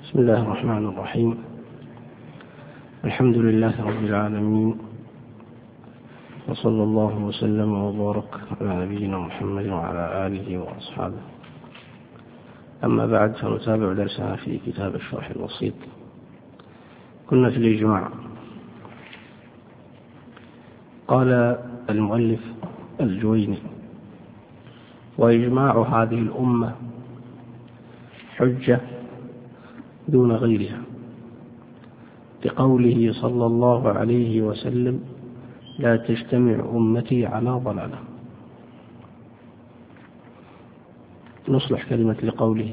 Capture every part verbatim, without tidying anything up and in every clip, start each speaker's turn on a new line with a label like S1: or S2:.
S1: بسم الله الرحمن الرحيم. الحمد لله رب العالمين، وصلى الله وسلم وبارك على نبينا محمد وعلى آله وأصحابه. أما بعد، فنتابع درسنا في كتاب الشرح الوسيط. كنا في الإجماع. قال المؤلف الجويني: وإجماع هذه الأمة حجة دون غيرها، لقوله صلى الله عليه وسلم: لا تجتمع أمتي على ضلالة. نصلح كلمة لقوله،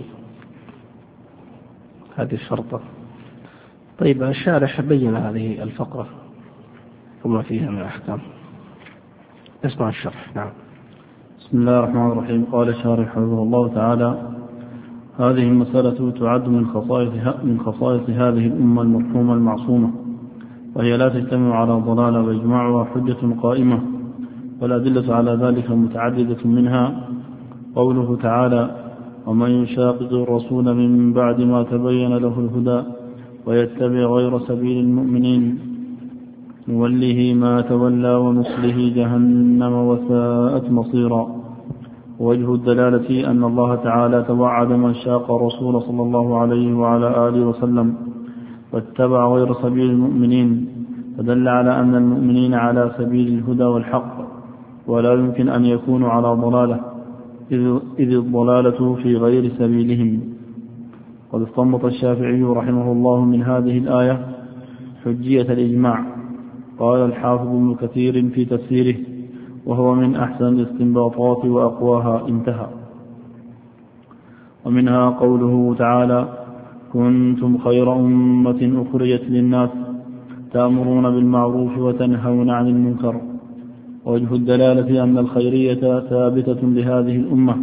S1: هذه الشرطة. طيب، الشارح بين هذه الفقرة وما فيها من أحكام. اسمع الشرح. نعم.
S2: بسم الله الرحمن الرحيم. قال الشارح حفظه الله تعالى: هذه المسألة تعد من خصائص من خصائص هذه الأمة المرحومة المعصومة، وهي لا تجتمع على ضلالة، وإجماعها حجة قائمة، والأدلة على ذلك متعددة، منها قوله تعالى: ومن يشاقق الرسول من بعد ما تبين له الهدى ويتبع غير سبيل المؤمنين نوله ما تولى ونصله جهنم وساءت مصيرا. ووجه الدلالة أن الله تعالى توعد من شاق الرسول صلى الله عليه وعلى آله وسلم واتبع غير سبيل المؤمنين، فدل على أن المؤمنين على سبيل الهدى والحق، ولا يمكن أن يكونوا على ضلالة، إذ الضلالة في غير سبيلهم. قد استنبط الشافعي رحمه الله من هذه الآية حجية الإجماع. قال الحافظ ابن كثير في تفسيره: وهو من أحسن الاستنباطات وأقواها. انتهى. ومنها قوله تعالى: كنتم خير أمة أخرجت للناس تأمرون بالمعروف وتنهون عن المنكر. وجه الدلالة أن الخيرية ثابتة لهذه الأمة.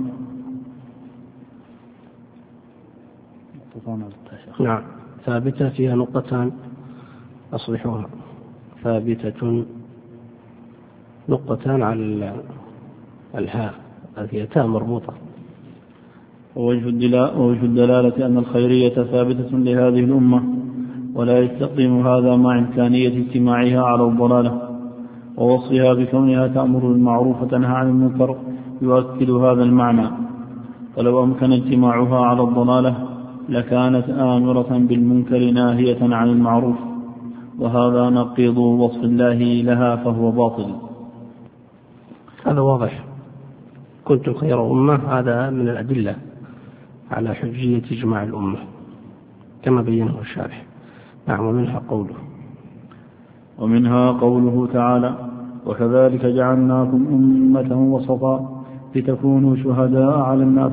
S1: نعم، ثابتة فيها نقطتان أصلحوها. ثابتة نقطتان على الهاء، هذه تاء مربوطة.
S2: ووجه الدلالة أن الخيرية ثابتة لهذه الأمة، ولا يستقيم هذا مع إمكانية اجتماعها على الضلالة، ووصفها بكونها تأمر بالمعروف وتنهى عن المنكر يؤكد هذا المعنى. فلو أمكن اجتماعها على الضلالة لكانت آمرة بالمنكر ناهية عن المعروف، وهذا نقيض وصف الله لها، فهو باطل.
S1: هذا واضح. كنتم خير أمة، هذا من الأدلة على حجية إجماع الأمة كما بينه الشارح. نعم. ومنها قوله
S2: ومنها قوله تعالى: وكذلك جعلناكم أمة وسطا لتكونوا شهداء على الناس.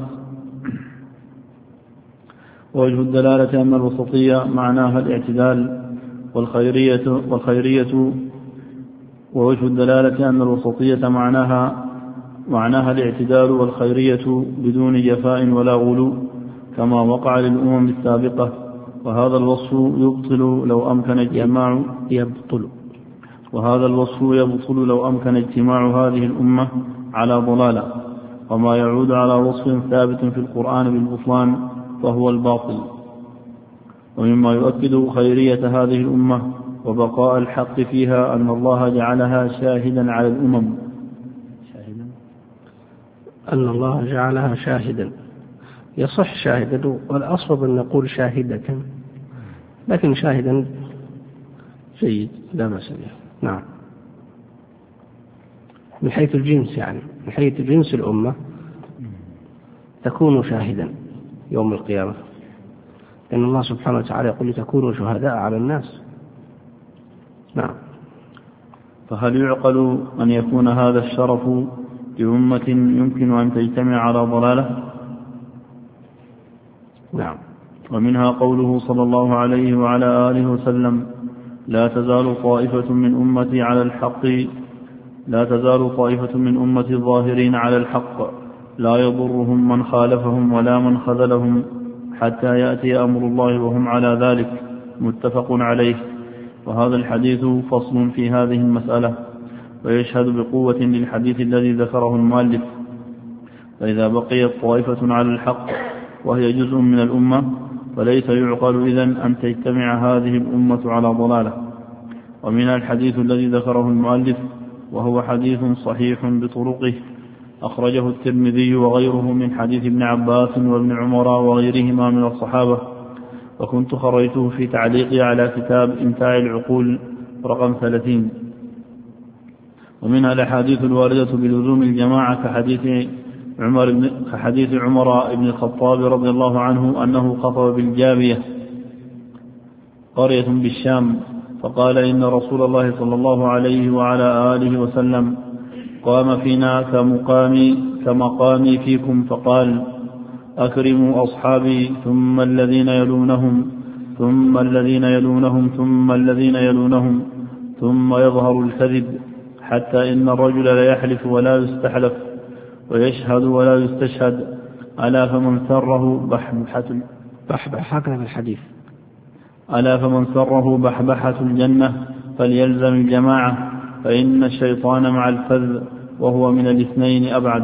S2: ووجه الدلالة أن الوسطية معناها الاعتدال، والخيرية والخيرية ووجه الدلالة أن الوسطية معناها معناها الاعتدال، والخيرية بدون جفاء ولا غلو، كما وقع للأمم السابقة. وهذا الوصف يبطل لو أمكن اجتماع
S1: يبطل
S2: وهذا الوصف يبطل لو أمكن اجتماع هذه الأمة على ضلالة، وما يعود على وصف ثابت في القرآن بالبطلان فهو الباطل. ومما يؤكد خيرية هذه الأمة وبقاء الحق فيها أن الله جعلها شاهدا على الأمم.
S1: شاهدا أن الله جعلها شاهدا، يصح شاهدا، والأصوب أن نقول شاهدة، لكن شاهدا جيد لا بأس به. نعم. من حيث الجنس، يعني من حيث جنس الأمة تكون شاهدا يوم القيامة، لأن الله سبحانه وتعالى يقول: لتكونوا شهداء على الناس. نعم.
S2: فهل يعقل أن يكون هذا الشرف لأمة يمكن أن تجتمع على ضلالة؟
S1: نعم.
S2: ومنها قوله صلى الله عليه وعلى آله وسلم: لا تزال طائفة من أمتي على الحق لا تزال طائفة من أمتي الظاهرين على الحق لا يضرهم من خالفهم ولا من خذلهم حتى يأتي أمر الله وهم على ذلك. متفق عليه. وهذا الحديث فصل في هذه المسألة، ويشهد بقوة للحديث الذي ذكره المؤلف. فإذا بقيت طائفة على الحق وهي جزء من الأمة وليس يعقل إذن أن تجتمع هذه الأمة على ضلالة. ومن الحديث الذي ذكره المؤلف وهو حديث صحيح بطرقه أخرجه الترمذي وغيره من حديث ابن عباس وابن عمر وغيرهما من الصحابة، وكنت خرجته في تعليقي على كتاب إمتاع العقول رقم ثلاثين. ومنها الأحاديث الواردة بلزوم الجماعة كحديث عمر بن كحديث عمر بن الخطاب رضي الله عنه أنه خطب بالجابية قرية بالشام، فقال إن رسول الله صلى الله عليه وعلى آله وسلم قام فينا كمقامي كمقامي فيكم، فقال أكرموا أصحابي ثم الذين يلونهم ثم الذين يلونهم ثم الذين يلونهم ثم يظهر الكذب حتى إن الرجل لا يحلف ولا يستحلف ويشهد ولا يستشهد، ألا فمن سره بحبحة
S1: بحبحة في الحديث
S2: ألا فمن سره بحبحة الجنة فليلزم الجماعة، فإن الشيطان مع الفذ وهو من الاثنين أبعد.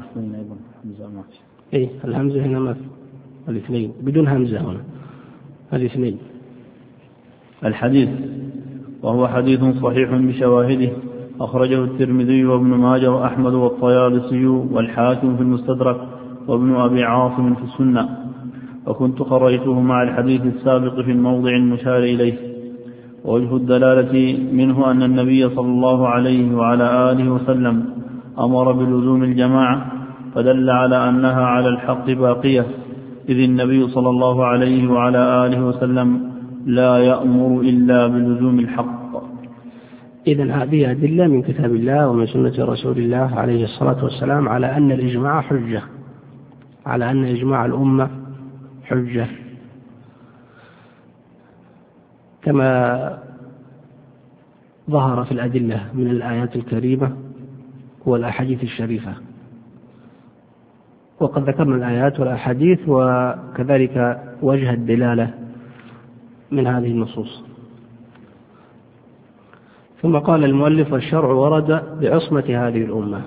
S1: إيه الهمزة هنا ما الاثنين بدون همزة هنا الاثنين.
S2: الحديث وهو حديث صحيح بشواهده أخرجه الترمذي وابن ماجه وأحمد والطيالسي والحاكم في المستدرك وابن أبي عاصم في السنة، وكنت خرجته مع الحديث السابق في الموضع المشار إليه. ووجه الدلالة منه أن النبي صلى الله عليه وعلى آله وسلم أمر بلزوم الجماعة، فدل على أنها على الحق باقية، إذ النبي صلى الله عليه وعلى آله وسلم لا يأمر إلا بلزوم الحق.
S1: إذن هذه أدلة من كتاب الله ومن سنة رسول الله عليه الصلاة والسلام على أن الإجماع حجة، على أن إجماع الأمة حجة، كما ظهر في الأدلة من الآيات الكريمة والأحاديث الشريفة. وقد ذكرنا الآيات والأحاديث وكذلك وجه الدلالة من هذه النصوص. ثم قال المؤلف: والشرع ورد بعصمة هذه الأمة.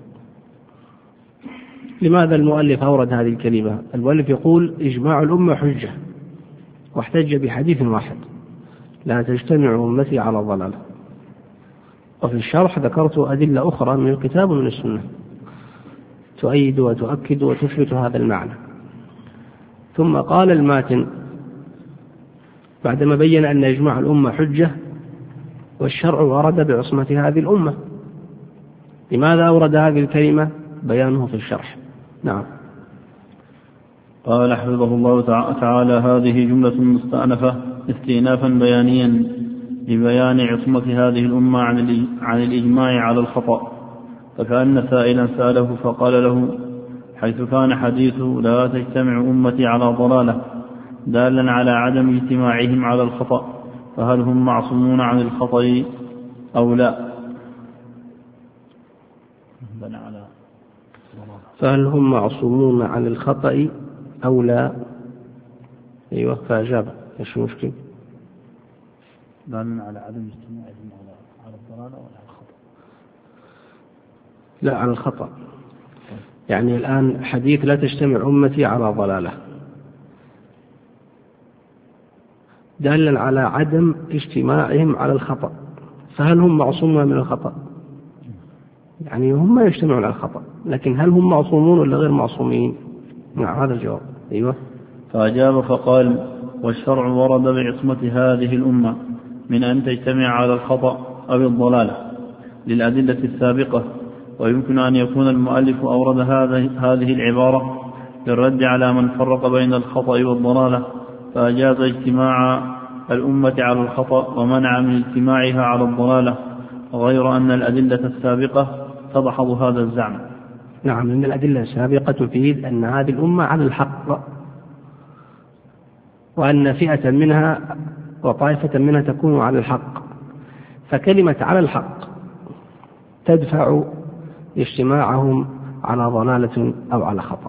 S1: لماذا المؤلف أورد هذه الكلمة؟ المؤلف يقول إجماع الأمة حجة، واحتج بحديث واحد: لا تجتمع أمتي على ضلالة. وفي الشرح ذكرت أدلة أخرى من الكتاب ومن السنة تؤيد وتؤكد وتثبت هذا المعنى. ثم قال الماتن بعدما بين أن إجماع الأمة حجة والشرع ورد بعصمة هذه الأمة، لماذا أورد هذه الكلمة؟ بيانه في الشرح. نعم.
S2: قال حفظه الله تعالى: هذه جملة مستأنفة استئنافا بيانيا لبيان عصمة هذه الأمة عن الإجماع على الخطأ، فكأن سائلا سأله فقال له: حيث كان حديث لا تجتمع أمتي على ضلالة دالا على عدم اجتماعهم على الخطأ، فهل هم معصومون عن الخطأ أو لا؟
S1: فهل هم معصومون عن الخطأ أو لا؟ أيوة، فأجاب. إيش المشكلة؟
S2: دالا على عدم اجتماعهم على الضلالة ولا على الخطأ؟
S1: لا، على الخطأ. يعني الآن حديث لا تجتمع أمتي على ضلالة دالا على عدم اجتماعهم على الخطأ، فهل هم معصومون من الخطأ؟ يعني هم يجتمعون على الخطأ، لكن هل هم معصومون ولا غير معصومين؟ نعم، هذا الجواب. أيوة.
S2: فأجاب فقال: والشرع ورد بعصمة هذه الأمة من أن تجتمع على الخطأ أو الضلالة للأدلة السابقة، ويمكن أن يكون المؤلف أورد هذه العبارة للرد على من فرق بين الخطأ والضلالة، فأجاز اجتماع الأمة على الخطأ ومنع من اجتماعها على الضلالة، غير أن الأدلة السابقة تدحض هذا الزعم.
S1: نعم، من الأدلة السابقة تفيد أن هذه الأمة على الحق، وأن فئة منها وطائفة منها تكون على الحق، فكلمة على الحق تدفع اجتماعهم على ضلالة أو على خطأ.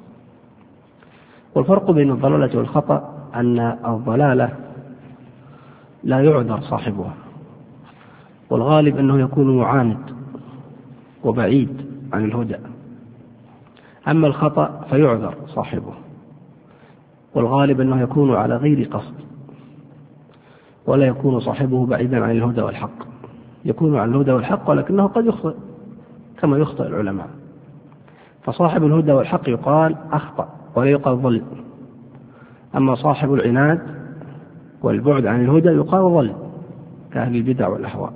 S1: والفرق بين الضلالة والخطأ أن الضلالة لا يعذر صاحبها، والغالب أنه يكون معاند وبعيد عن الهدى، أما الخطأ فيعذر صاحبه، والغالب أنه يكون على غير قصد، ولا يكون صاحبه بعيدا عن الهدى والحق، يكون عن الهدى والحق ولكنه قد يخطئ كما يخطئ العلماء. فصاحب الهدى والحق يقال أخطأ ولا يقال ضل، أما صاحب العناد والبعد عن الهدى يقال ضل كأهل البدع والأهواء.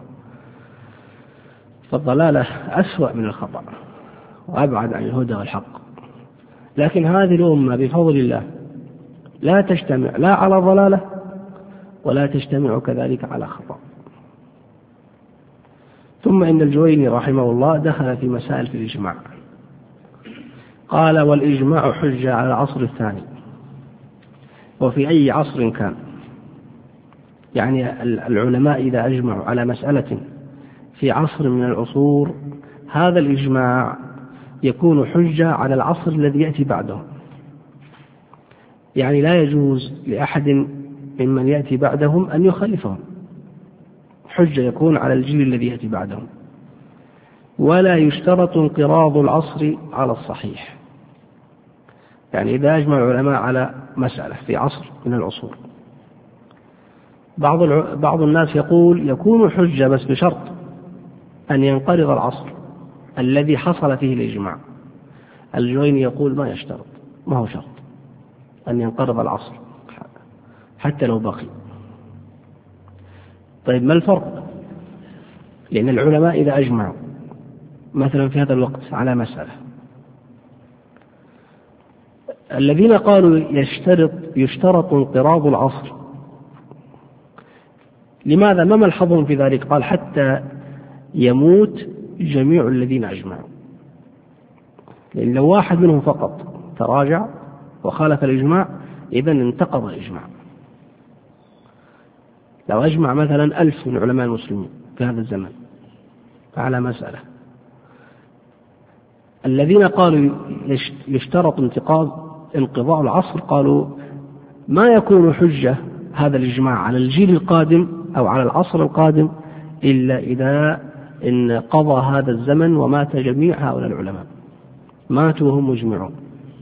S1: فالضلالة أسوأ من الخطأ وأبعد عن الهدى والحق. لكن هذه الأمة بفضل الله لا تجتمع لا على ضلالة ولا تجتمع كذلك على خطأ. ثم إن الجويني رحمه الله دخل في مسائل في الإجماع، قال: والإجماع حجة على العصر الثاني وفي أي عصر كان. يعني العلماء إذا أجمعوا على مسألة في عصر من العصور، هذا الإجماع يكون حجة على العصر الذي يأتي بعده. يعني لا يجوز لأحد ممن يأتي بعدهم أن يخالفهم، حجة يكون على الجيل الذي يأتي بعدهم. ولا يشترط انقراض العصر على الصحيح. يعني إذا أجمع العلماء على مسألة في عصر من العصور، بعض بعض الناس يقول يكون حجة بس بشرط أن ينقرض العصر الذي حصل فيه الإجماع. الجويني يقول ما يشترط، ما هو شرط أن ينقرض العصر حتى لو بقي. طيب ما الفرق؟ لأن العلماء إذا أجمعوا مثلا في هذا الوقت على مسألة، الذين قالوا يشترط يشترط انقراض العصر، لماذا؟ ما ملحظهم في ذلك؟ قال: حتى يموت جميع الذين أجمعوا. لأن لو واحد منهم فقط تراجع وخالف الإجماع إذن انتقض الإجماع. لو أجمع مثلا ألف من علماء المسلمين في هذا الزمن على مسألة، الذين قالوا يشترط انتقاض انقضاء العصر قالوا ما يكون حجة هذا الإجماع على الجيل القادم أو على العصر القادم إلا إذا إن قضى هذا الزمن ومات جميع هؤلاء العلماء، ماتوا وهم مجمعون.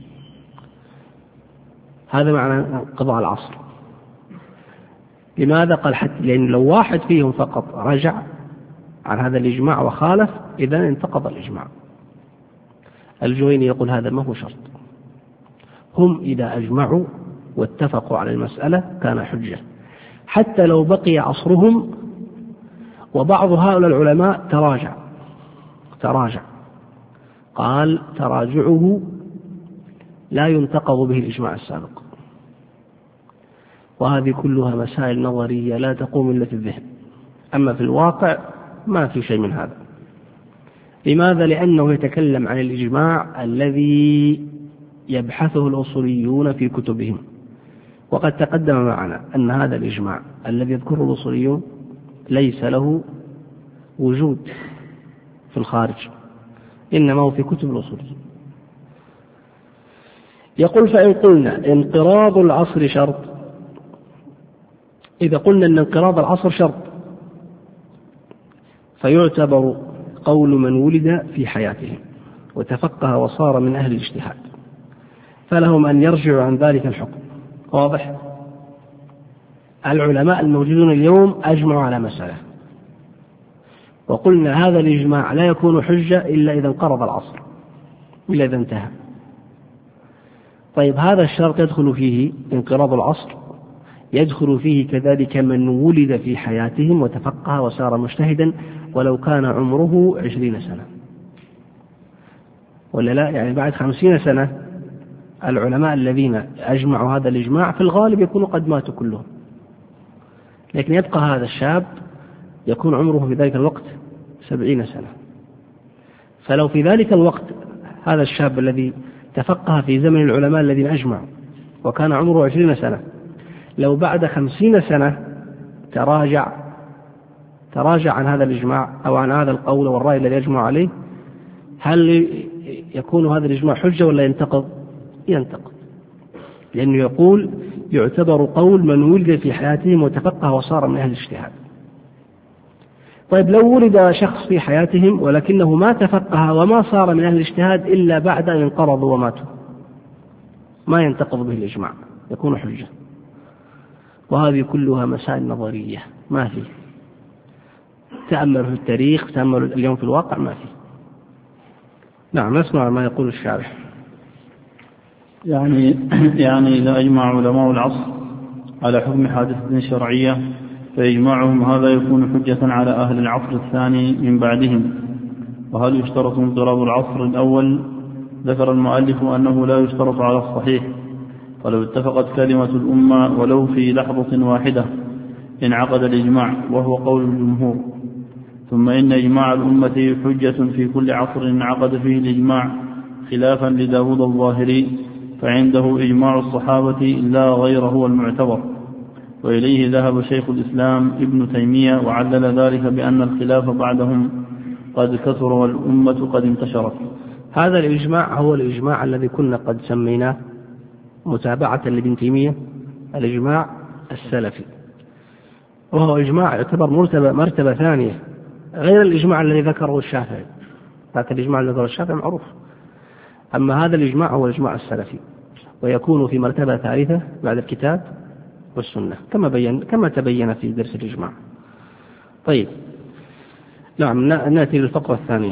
S1: هذا معنى انقضاء العصر. لماذا؟ قال حتى لأن لو واحد فيهم فقط رجع عن هذا الإجماع وخالف إذن انتقض الإجماع. الجويني يقول هذا ما هو شرط، هم إذا أجمعوا واتفقوا على المسألة كان حجة، حتى لو بقي عصرهم وبعض هؤلاء العلماء تراجع تراجع قال تراجعه لا ينتقض به الإجماع السابق. وهذه كلها مسائل نظرية لا تقوم إلا في الذهن، أما في الواقع ما في شيء من هذا. لماذا؟ لأنه يتكلم عن الإجماع الذي يبحثه الأصوليون في كتبهم، وقد تقدم معنا أن هذا الإجماع الذي يذكره الأصوليون ليس له وجود في الخارج، إنما هو في كتب الأصوليين. يقول: فإن قلنا انقراض العصر شرط، إذا قلنا أن انقراض العصر شرط فيعتبر قول من ولد في حياته وتفقه وصار من أهل الاجتهاد، فلهم أن يرجعوا عن ذلك الحكم. واضح؟ العلماء الموجودون اليوم أجمعوا على مسألة، وقلنا هذا الإجماع لا يكون حجة إلا إذا انقرض العصر، إلا إذا انتهى. طيب هذا الشرط يدخل فيه انقراض العصر، يدخل فيه كذلك من ولد في حياتهم وتفقه وصار مجتهدا ولو كان عمره عشرين سنة، ولا لا؟ يعني بعد خمسين سنة العلماء الذين أجمعوا هذا الإجماع في الغالب يكونوا قد ماتوا كلهم، لكن يبقى هذا الشاب يكون عمره في ذلك الوقت سبعين سنة. فلو في ذلك الوقت هذا الشاب الذي تفقه في زمن العلماء الذين أجمعوا وكان عمره عشرين سنة، لو بعد خمسين سنة تراجع تراجع عن هذا الإجماع أو عن هذا القول والرأي الذي يجمع عليه، هل يكون هذا الإجماع حجة ولا ينتقض؟ ينتقض، لأنه يقول يعتبر قول من ولد في حياتهم وتفقه وصار من أهل الاجتهاد. طيب لو ولد شخص في حياتهم ولكنه ما تفقه وما صار من أهل الاجتهاد إلا بعد أن انقرضوا وماتوا، ما ينتقض به الإجماع، يكون حجة. وهذه كلها مسائل نظرية ما في، تأمل في التاريخ، تأمل اليوم في الواقع ما في. نعم، نسمع ما يقول الشارح.
S2: يعني يعني إذا أجمع علماء العصر على حكم حادثة شرعية فإجماعهم هذا يكون حجة على أهل العصر الثاني من بعدهم. وهل يشترط انضراب العصر الأول؟ ذكر المؤلف أنه لا يشترط على الصحيح، فلو اتفقت كلمة الأمة ولو في لحظة واحدة انعقد الإجماع، وهو قول الجمهور. ثم إن إجماع الأمة حجة في كل عصر انعقد فيه الإجماع، خلافا لداود الظاهري فعنده إجماع الصحابة لا غير هو المعتبر. وإليه ذهب شيخ الإسلام ابن تيمية وعلل ذلك بأن الخلاف بعدهم قد كثر والأمة قد انتشرت.
S1: هذا الإجماع هو الإجماع الذي كنا قد سميناه متابعة لابن تيمية الإجماع السلفي، وهو إجماع يعتبر مرتبة, مرتبة ثانية غير الإجماع الذي ذكره الشافعي. ذاك الإجماع الذي ذكره الشافعي معروف، أما هذا الإجماع هو الإجماع السلفي، ويكون في مرتبة ثالثة بعد الكتاب والسنة كما بين كما تبين في درس الإجماع. طيب، نعم، نأتي للفقرة الثانية.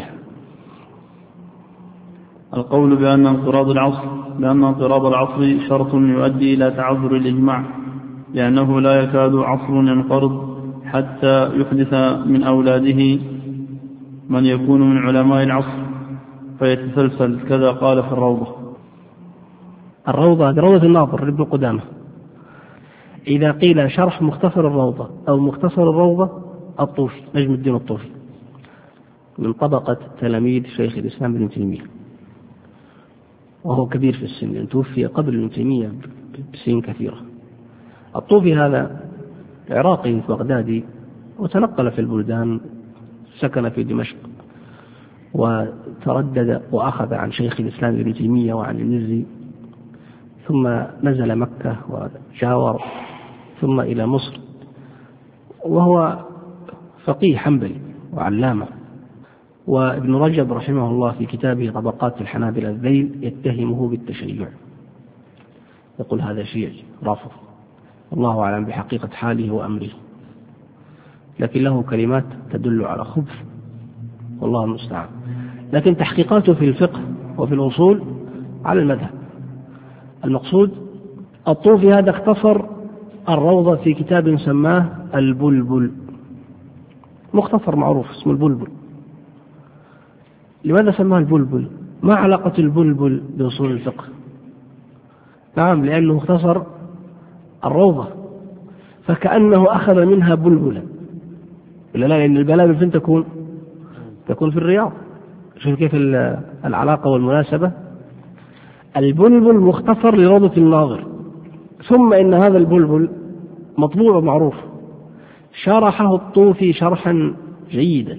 S2: القول بأن انقراض العصر بأن انقراض العصر شرط يؤدي إلى تعذر الإجماع، لأنه لا يكاد عصر ينقرض حتى يحدث من أولاده من يكون من علماء العصر فيتسلسل، كذا قال في الروضة.
S1: الروضة روضة الناظر لابن قدامة. إذا قيل شرح مختصر الروضة أو مختصر الروضة، الطوفي نجم الدين الطوفي من طبقة تلاميذ شيخ الإسلام ابن تيمية، وهو كبير في السن، توفي قبل ابن تيمية بسنين كثيرة. الطوفي هذا عراقي بغدادي، وتنقل في البلدان، سكن في دمشق، وتردد وأخذ عن شيخ الإسلام ابن تيمية وعن المزي، ثم نزل مكة وجاور، ثم إلى مصر، وهو فقيه حنبلي وعلامة. وابن رجب رحمه الله في كتابه طبقات الحنابلة الذيل يتهمه بالتشيع، يقول هذا شيعي رافض، الله أعلم بحقيقة حاله وأمره، لكن له كلمات تدل على خبث، والله المستعان. لكن تحقيقاته في الفقه وفي الأصول على المذهب. المقصود الطوفي هذا اختصر الروضة في كتاب سماه البلبل، مختصر معروف اسمه البلبل. لماذا سماه البلبل؟ ما علاقة البلبل بأصول الفقه؟ نعم، لأنه اختصر الروضة، فكأنه أخذ منها بلبلا. إلا لا، لأن البلابل فين تكون؟ تكون في الرياض. شوف كيف العلاقة والمناسبة. البلبل مختصر لروضة الناظر، ثم إن هذا البلبل مطبوع معروف، شرحه الطوفي شرحا جيدا،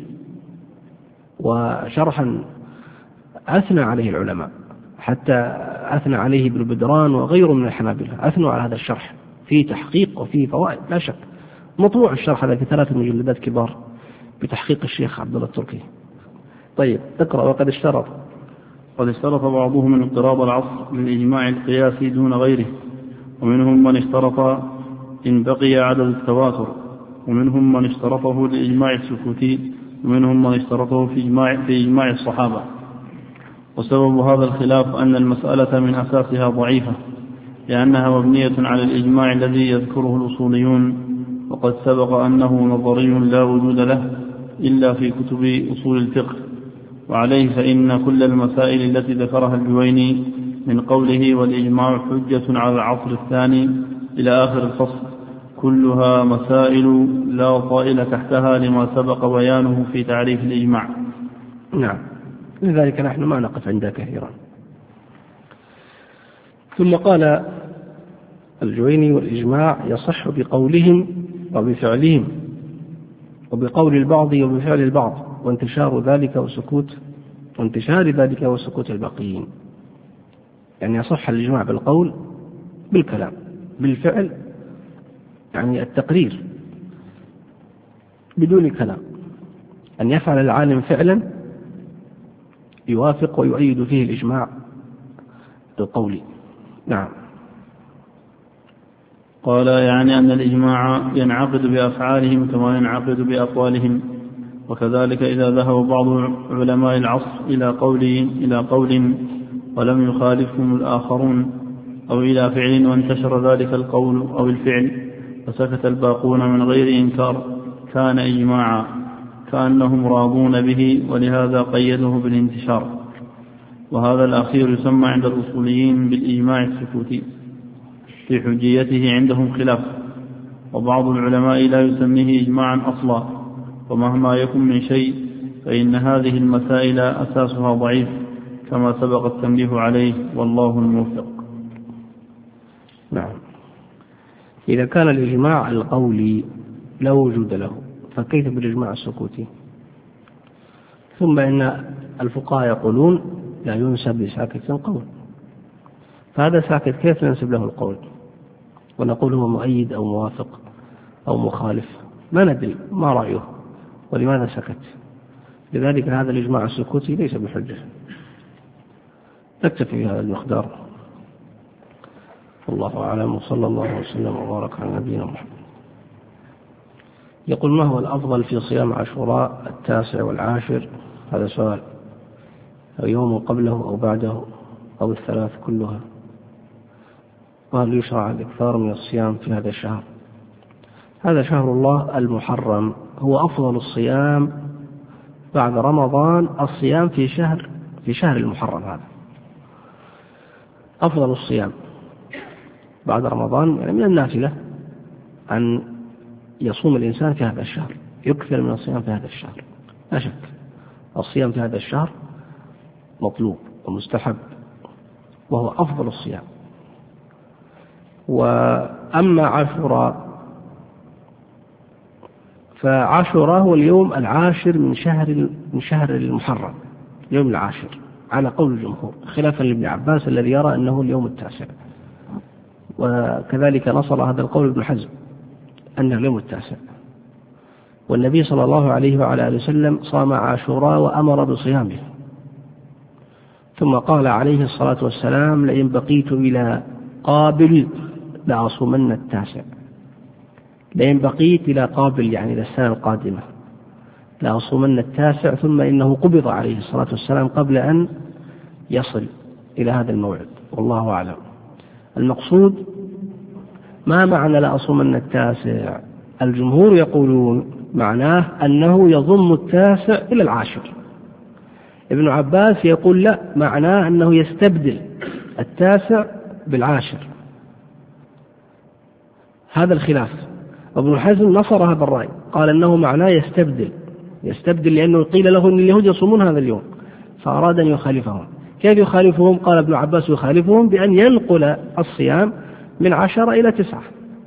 S1: وشرحا أثنى عليه العلماء، حتى أثنى عليه ابن بدران وغيره من الحنابلة، أثنوا على هذا الشرح فيه تحقيق وفيه فوائد لا شك. مطبوع الشرح هذا في ثلاث مجلدات كبار بتحقيق الشيخ عبد الله التركي. طيب اقرأ. وقد اشترط
S2: قد اشترط بعضهم من انقراض العصر للإجماع القياسي دون غيره، ومنهم من اشترط إن بقي عدد التواتر، ومنهم من اشترطه للإجماع السكوتي، ومنهم من اشترطه في إجماع, في إجماع الصحابة. وسبب هذا الخلاف أن المسألة من أساسها ضعيفة، لأنها مبنية على الإجماع الذي يذكره الأصوليون، وقد سبق أنه نظري لا وجود له إلا في كتب أصول الفقه. وعليه فإن كل المسائل التي ذكرها الجويني من قوله والإجماع حجة على العصر الثاني إلى آخر الفصل كلها مسائل لا طائل تحتها لما سبق بيانه في تعريف الإجماع.
S1: نعم، لذلك نحن ما نقف عندها كثيرا. ثم قال الجويني والإجماع يصح بقولهم وبفعلهم، وبقول البعض وبفعل البعض، وانتشار ذلك وسكوت وانتشار ذلك وسكوت الباقيين. يعني يصح الإجماع بالقول، بالكلام، بالفعل، يعني التقرير بدون كلام، أن يفعل العالم فعلا يوافق ويؤيد فيه الإجماع القولي. نعم.
S2: قال يعني أن الإجماع ينعقد بأفعالهم كما ينعقد بأقوالهم، وكذلك إذا ذهب بعض علماء العصر إلى قول إلى قول ولم يخالفهم الآخرون، أو إلى فعل وانتشر ذلك القول أو الفعل فسكت الباقون من غير إنكار، كان إجماعا كأنهم راضون به، ولهذا قيده بالانتشار. وهذا الأخير يسمى عند الأصوليين بالإجماع السكوتي، في حجيته عندهم خلاف، وبعض العلماء لا يسميه إجماعا أصلا، ومهما يكن من شيء فإن هذه المسائل أساسها ضعيف كما سبق التنبيه عليه، والله الموفق.
S1: نعم. إذا كان الإجماع القولي لا وجود له فكيف بالإجماع السكوتي؟ ثم إن الفقهاء يقولون لا ينسب لساكت قول، فهذا ساكت كيف ننسب له القول ونقول هو مؤيد أو موافق أو مخالف؟ ما ندري ما رأيه ولماذا سكت. لذلك هذا الإجماع السكوتي ليس بحجة. نكتفي في هذا المقدار، والله أعلم، وصلى الله وسلم وبارك على نبينا محمد. يقول: ما هو الأفضل في صيام عاشوراء التاسع والعاشر؟ هذا سؤال. أو يوم قبله أو بعده أو الثلاث كلها؟ وهل يشرع الإكثار من الصيام في هذا الشهر؟ هذا شهر الله المحرم، هو أفضل الصيام بعد رمضان الصيام في شهر في شهر المحرم. هذا أفضل الصيام بعد رمضان، يعني من النافلة أن يصوم الإنسان في هذا الشهر، يكثر من الصيام في هذا الشهر، لا شك. الصيام في هذا الشهر مطلوب ومستحب وهو أفضل الصيام. وأما عاشوراء فعاشوراء هو اليوم العاشر من شهر من شهر المحرم، اليوم العاشر على قول الجمهور، خلافا لابن عباس الذي يرى أنه اليوم التاسع، وكذلك نصر هذا القول ابن حزم أنه اليوم التاسع. والنبي صلى الله عليه وعلى آله وسلم صام عاشوراء وأمر بصيامه، ثم قال عليه الصلاة والسلام: لئن بقيت إلى قابل لأصومن التاسع. لئن بقيت إلى قابل يعني إلى السنة القادمة لأصومن التاسع. ثم إنه قبض عليه الصلاة والسلام قبل أن يصل إلى هذا الموعد، والله أعلم. المقصود ما معنى لأصومن التاسع؟ الجمهور يقولون معناه أنه يضم التاسع إلى العاشر. ابن عباس يقول لا، معناه أنه يستبدل التاسع بالعاشر. هذا الخلاف. ابن حزم نصر هذا الرأي، قال أنه معناه يستبدل يستبدل لأنه قيل له أن اليهود يصومون هذا اليوم فأراد أن يخالفهم. كيف يخالفهم؟ قال ابن عباس يخالفهم بأن ينقل الصيام من عشرة إلى تسعة.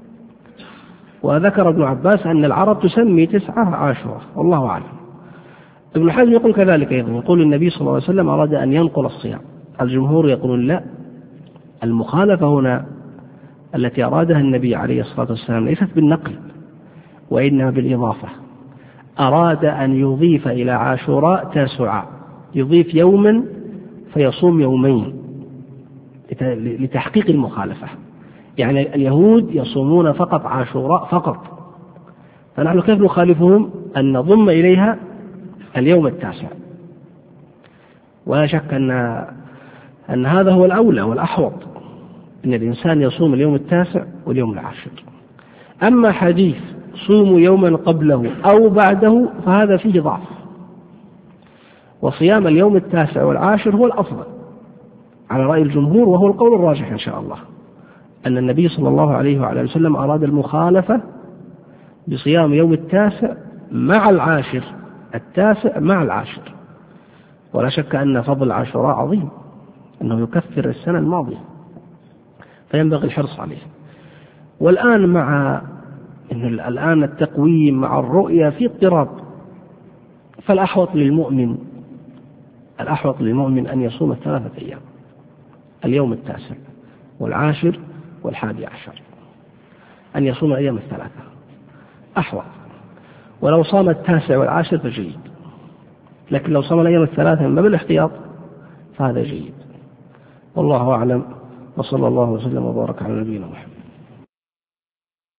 S1: وذكر ابن عباس أن العرب تسمي تسعة عاشوراء، والله أعلم. ابن حزم يقول كذلك أيضا، يقول النبي صلى الله عليه وسلم أراد أن ينقل الصيام. الجمهور يقولون لا، المخالفة هنا التي أرادها النبي عليه الصلاة والسلام ليست بالنقل وإنما بالإضافة. أراد أن يضيف إلى عاشوراء تاسعاء، يضيف يوما فيصوم يومين لتحقيق المخالفة. يعني اليهود يصومون فقط عاشوراء فقط، فنحن كيف نخالفهم؟ أن نضم إليها اليوم التاسع. ولا شك أن أن هذا هو الأولى والأحوط، أن الإنسان يصوم اليوم التاسع واليوم العاشر. أما حديث صوموا يوما قبله أو بعده فهذا فيه ضعف، وصيام اليوم التاسع والعاشر هو الأفضل على رأي الجمهور، وهو القول الراجح إن شاء الله، أن النبي صلى الله عليه وعلى وسلم أراد المخالفة بصيام يوم التاسع مع العاشر، التاسع مع العاشر. ولا شك أن فضل عاشوراء عظيم، أنه يكفر السنة الماضية، فينبغي الحرص عليه. والآن مع إن الآن التقويم مع الرؤية في اضطراب، فالأحوط للمؤمن الأحوط للمؤمن أن يصوم الثلاثة أيام، اليوم التاسع والعاشر والحادي عشر، أن يصوم الأيام الثلاثة أحوط. ولو صام التاسع والعاشر فجيد، لكن لو صام الأيام الثلاثة من باب الاحتياط فهذا جيد، والله أعلم. وصلى الله وسلم وبارك على نبينا محمد.